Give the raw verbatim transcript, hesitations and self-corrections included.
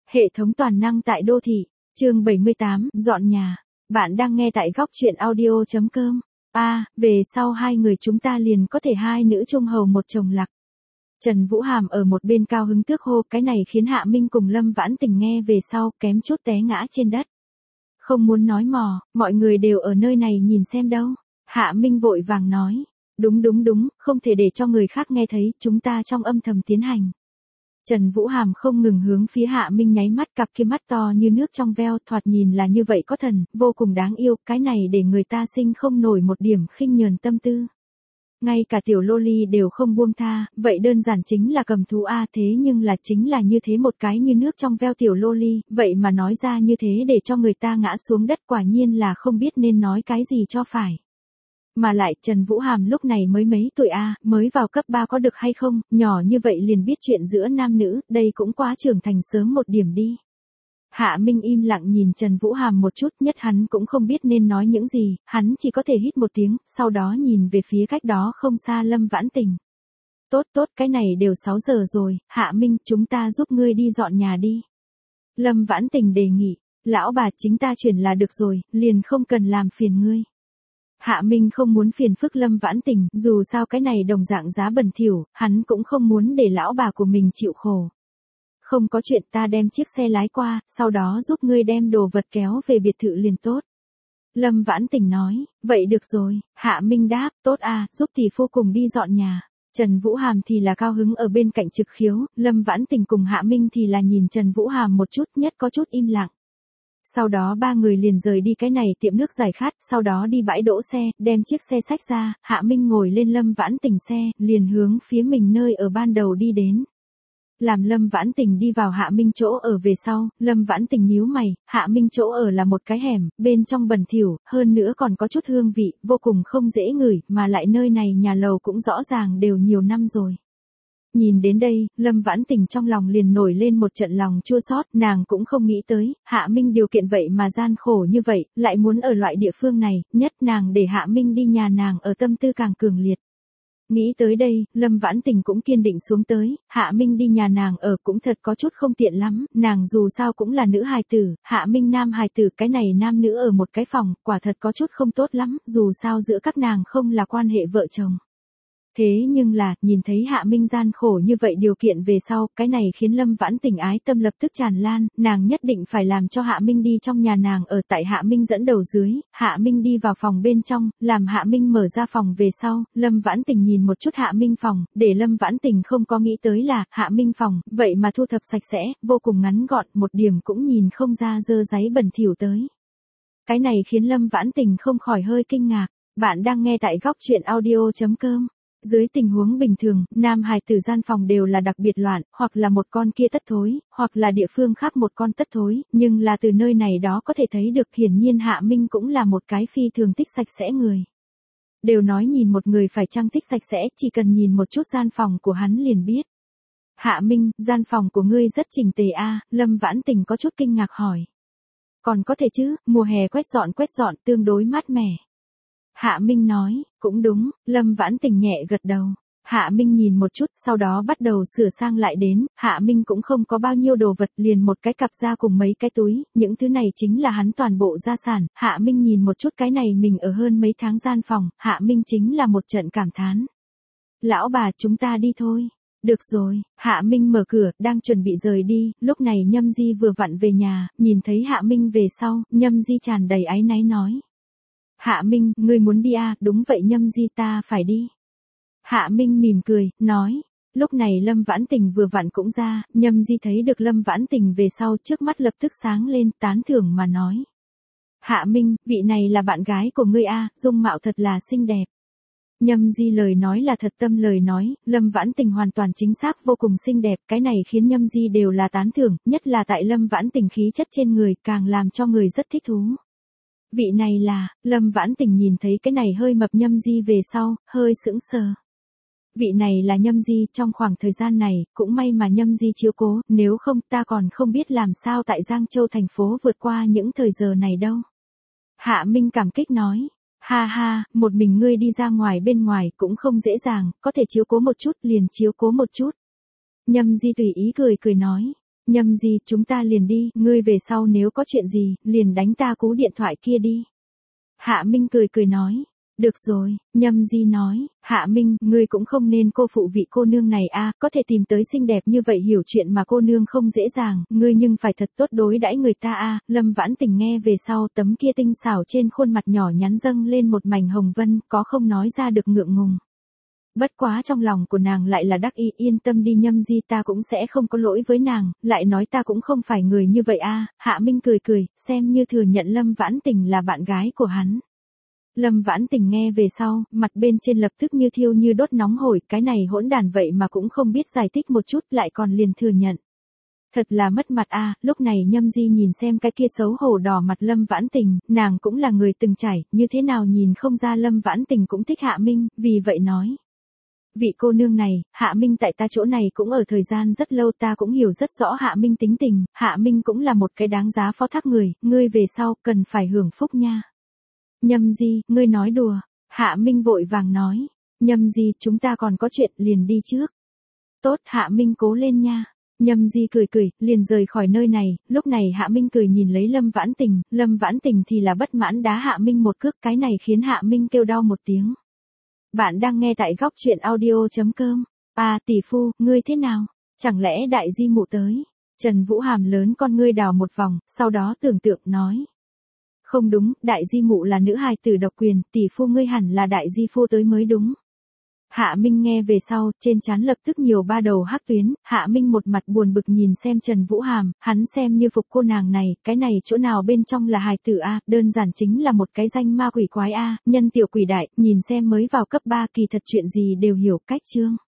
Hệ thống toàn năng tại đô thị, chương bảy mươi tám, dọn nhà. Bạn đang nghe tại góc truyện audio chấm com. A, về sau hai người chúng ta liền có thể hai nữ trung hầu một chồng lạc. Trần Vũ Hàm ở một bên cao hứng tước hô, cái này khiến Hạ Minh cùng Lâm Vãn Tình nghe về sau kém chút té ngã trên đất. Không muốn nói mò, mọi người đều ở nơi này nhìn xem đâu. Hạ Minh vội vàng nói, đúng đúng đúng, không thể để cho người khác nghe thấy, chúng ta trong âm thầm tiến hành. Trần Vũ Hàm không ngừng hướng phía Hạ Minh nháy mắt, cặp kia mắt to như nước trong veo, thoạt nhìn là như vậy có thần, vô cùng đáng yêu, cái này để người ta sinh không nổi một điểm khinh nhờn tâm tư. Ngay cả tiểu loli đều không buông tha, vậy đơn giản chính là cầm thú a, thế nhưng là chính là như thế một cái như nước trong veo tiểu loli, vậy mà nói ra như thế để cho người ta ngã xuống đất, quả nhiên là không biết nên nói cái gì cho phải. Mà lại Trần Vũ Hàm lúc này mới mấy tuổi a, mới vào cấp ba có được hay không, nhỏ như vậy liền biết chuyện giữa nam nữ, đây cũng quá trưởng thành sớm một điểm đi. Hạ Minh im lặng nhìn Trần Vũ Hàm một chút, nhất hắn cũng không biết nên nói những gì, hắn chỉ có thể hít một tiếng, sau đó nhìn về phía cách đó không xa Lâm Vãn Tình. Tốt tốt, cái này đều sáu giờ rồi, Hạ Minh, chúng ta giúp ngươi đi dọn nhà đi. Lâm Vãn Tình đề nghị, lão bà chính ta chuyển là được rồi, liền không cần làm phiền ngươi. Hạ Minh không muốn phiền phức Lâm Vãn Tình, dù sao cái này đồng dạng giá bẩn thỉu, hắn cũng không muốn để lão bà của mình chịu khổ. Không có chuyện, ta đem chiếc xe lái qua, sau đó giúp ngươi đem đồ vật kéo về biệt thự liền tốt. Lâm Vãn Tình nói, vậy được rồi, Hạ Minh đáp, tốt à, giúp tỷ phu cùng đi dọn nhà. Trần Vũ Hàm thì là cao hứng ở bên cạnh trực khiếu, Lâm Vãn Tình cùng Hạ Minh thì là nhìn Trần Vũ Hàm một chút, nhất có chút im lặng. Sau đó ba người liền rời đi cái này tiệm nước giải khát, sau đó đi bãi đỗ xe, đem chiếc xe xách ra, Hạ Minh ngồi lên Lâm Vãn Tình xe, liền hướng phía mình nơi ở ban đầu đi đến. Làm Lâm Vãn Tình đi vào Hạ Minh chỗ ở về sau, Lâm Vãn Tình nhíu mày, Hạ Minh chỗ ở là một cái hẻm, bên trong bẩn thỉu, hơn nữa còn có chút hương vị, vô cùng không dễ ngửi, mà lại nơi này nhà lầu cũng rõ ràng đều nhiều năm rồi. Nhìn đến đây, Lâm Vãn Tình trong lòng liền nổi lên một trận lòng chua xót, nàng cũng không nghĩ tới, Hạ Minh điều kiện vậy mà gian khổ như vậy, lại muốn ở loại địa phương này, nhất nàng để Hạ Minh đi nhà nàng ở tâm tư càng cường liệt. Nghĩ tới đây, Lâm Vãn Tình cũng kiên định xuống tới, Hạ Minh đi nhà nàng ở cũng thật có chút không tiện lắm, nàng dù sao cũng là nữ hài tử, Hạ Minh nam hài tử, cái này nam nữ ở một cái phòng, quả thật có chút không tốt lắm, dù sao giữa các nàng không là quan hệ vợ chồng. Thế nhưng là, nhìn thấy Hạ Minh gian khổ như vậy điều kiện về sau, cái này khiến Lâm Vãn Tình ái tâm lập tức tràn lan, nàng nhất định phải làm cho Hạ Minh đi trong nhà nàng ở, tại Hạ Minh dẫn đầu dưới, Hạ Minh đi vào phòng bên trong, làm Hạ Minh mở ra phòng về sau, Lâm Vãn Tình nhìn một chút Hạ Minh phòng, để Lâm Vãn Tình không có nghĩ tới là, Hạ Minh phòng, vậy mà thu thập sạch sẽ, vô cùng ngắn gọn, một điểm cũng nhìn không ra dơ dáy bẩn thỉu tới. Cái này khiến Lâm Vãn Tình không khỏi hơi kinh ngạc, bạn đang nghe tại góc truyện audio chấm com. Dưới tình huống bình thường, nam hài tử gian phòng đều là đặc biệt loạn, hoặc là một con kia tất thối, hoặc là địa phương khác một con tất thối, nhưng là từ nơi này đó có thể thấy được hiển nhiên Hạ Minh cũng là một cái phi thường thích sạch sẽ người. Đều nói nhìn một người phải chăng thích sạch sẽ, chỉ cần nhìn một chút gian phòng của hắn liền biết. Hạ Minh, gian phòng của ngươi rất chỉnh tề a, Lâm Vãn Tình có chút kinh ngạc hỏi. Còn có thể chứ, mùa hè quét dọn quét dọn tương đối mát mẻ. Hạ Minh nói, cũng đúng, Lâm Vãn Tình nhẹ gật đầu. Hạ Minh nhìn một chút, sau đó bắt đầu sửa sang lại đến, Hạ Minh cũng không có bao nhiêu đồ vật, liền một cái cặp da cùng mấy cái túi, những thứ này chính là hắn toàn bộ gia sản, Hạ Minh nhìn một chút cái này mình ở hơn mấy tháng gian phòng, Hạ Minh chính là một trận cảm thán. Lão bà, chúng ta đi thôi. Được rồi, Hạ Minh mở cửa, đang chuẩn bị rời đi, lúc này Nhâm Di vừa vặn về nhà, nhìn thấy Hạ Minh về sau, Nhâm Di tràn đầy áy náy nói. Hạ Minh, ngươi muốn đi à, đúng vậy Nhâm Di, ta phải đi. Hạ Minh mỉm cười, nói. Lúc này Lâm Vãn Tình vừa vặn cũng ra, Nhâm Di thấy được Lâm Vãn Tình về sau, trước mắt lập tức sáng lên, tán thưởng mà nói. Hạ Minh, vị này là bạn gái của ngươi à, dung mạo thật là xinh đẹp. Nhâm Di lời nói là thật tâm lời nói, Lâm Vãn Tình hoàn toàn chính xác vô cùng xinh đẹp, cái này khiến Nhâm Di đều là tán thưởng, nhất là tại Lâm Vãn Tình khí chất trên người, càng làm cho người rất thích thú. Vị này là, Lâm Vãn Tình nhìn thấy cái này hơi mập Nhâm Di về sau, hơi sững sờ. Vị này là Nhâm Di, trong khoảng thời gian này, cũng may mà Nhâm Di chiếu cố, nếu không ta còn không biết làm sao tại Giang Châu thành phố vượt qua những thời giờ này đâu. Hạ Minh cảm kích nói, ha ha, một mình ngươi đi ra ngoài bên ngoài cũng không dễ dàng, có thể chiếu cố một chút liền chiếu cố một chút. Nhâm Di tùy ý cười cười nói. Nhâm Di, chúng ta liền đi, ngươi về sau nếu có chuyện gì, liền đánh ta cú điện thoại kia đi. Hạ Minh cười cười nói. Được rồi, Nhâm Di nói, Hạ Minh, ngươi cũng không nên cô phụ vị cô nương này a, có thể tìm tới xinh đẹp như vậy hiểu chuyện mà cô nương không dễ dàng, ngươi nhưng phải thật tốt đối đãi người ta a. Lâm Vãn Tình nghe về sau, tấm kia tinh xảo trên khuôn mặt nhỏ nhắn dâng lên một mảnh hồng vân, có không nói ra được ngượng ngùng. Bất quá trong lòng của nàng lại là đắc ý, yên tâm đi Nhâm Di, ta cũng sẽ không có lỗi với nàng, lại nói ta cũng không phải người như vậy a. Hạ Minh cười cười, xem như thừa nhận Lâm Vãn Tình là bạn gái của hắn. Lâm Vãn Tình nghe về sau, mặt bên trên lập tức như thiêu như đốt nóng hổi, cái này hỗn đàn vậy mà cũng không biết giải thích một chút, lại còn liền thừa nhận. Thật là mất mặt a. Lúc này Nhâm Di nhìn xem cái kia xấu hổ đỏ mặt Lâm Vãn Tình, nàng cũng là người từng trải, như thế nào nhìn không ra Lâm Vãn Tình cũng thích Hạ Minh, vì vậy nói. Vị cô nương này, Hạ Minh tại ta chỗ này cũng ở thời gian rất lâu, ta cũng hiểu rất rõ Hạ Minh tính tình, Hạ Minh cũng là một cái đáng giá phó thác người, ngươi về sau cần phải hưởng phúc nha. Nhâm Di, ngươi nói đùa. Hạ Minh vội vàng nói. Nhâm Di, chúng ta còn có chuyện, liền đi trước. Tốt, Hạ Minh cố lên nha. Nhâm Di cười cười, liền rời khỏi nơi này, lúc này Hạ Minh cười nhìn lấy Lâm Vãn Tình, Lâm Vãn Tình thì là bất mãn đá Hạ Minh một cước, cái này khiến Hạ Minh kêu đau một tiếng. Bạn đang nghe tại góc truyện audio chấm com. À tỷ phu, ngươi thế nào? Chẳng lẽ đại di mụ tới? Trần Vũ Hàm lớn con ngươi đào một vòng, sau đó tưởng tượng nói. Không đúng, đại di mụ là nữ hài tử độc quyền, tỷ phu ngươi hẳn là đại di phu tới mới đúng. Hạ Minh nghe về sau, trên trán lập tức nhiều ba đầu hắc tuyến, Hạ Minh một mặt buồn bực nhìn xem Trần Vũ Hàm, hắn xem như phục cô nàng này, cái này chỗ nào bên trong là hài tử a, đơn giản chính là một cái danh ma quỷ quái a, nhân tiểu quỷ đại, nhìn xem mới vào cấp ba kỳ thật chuyện gì đều hiểu cách chương.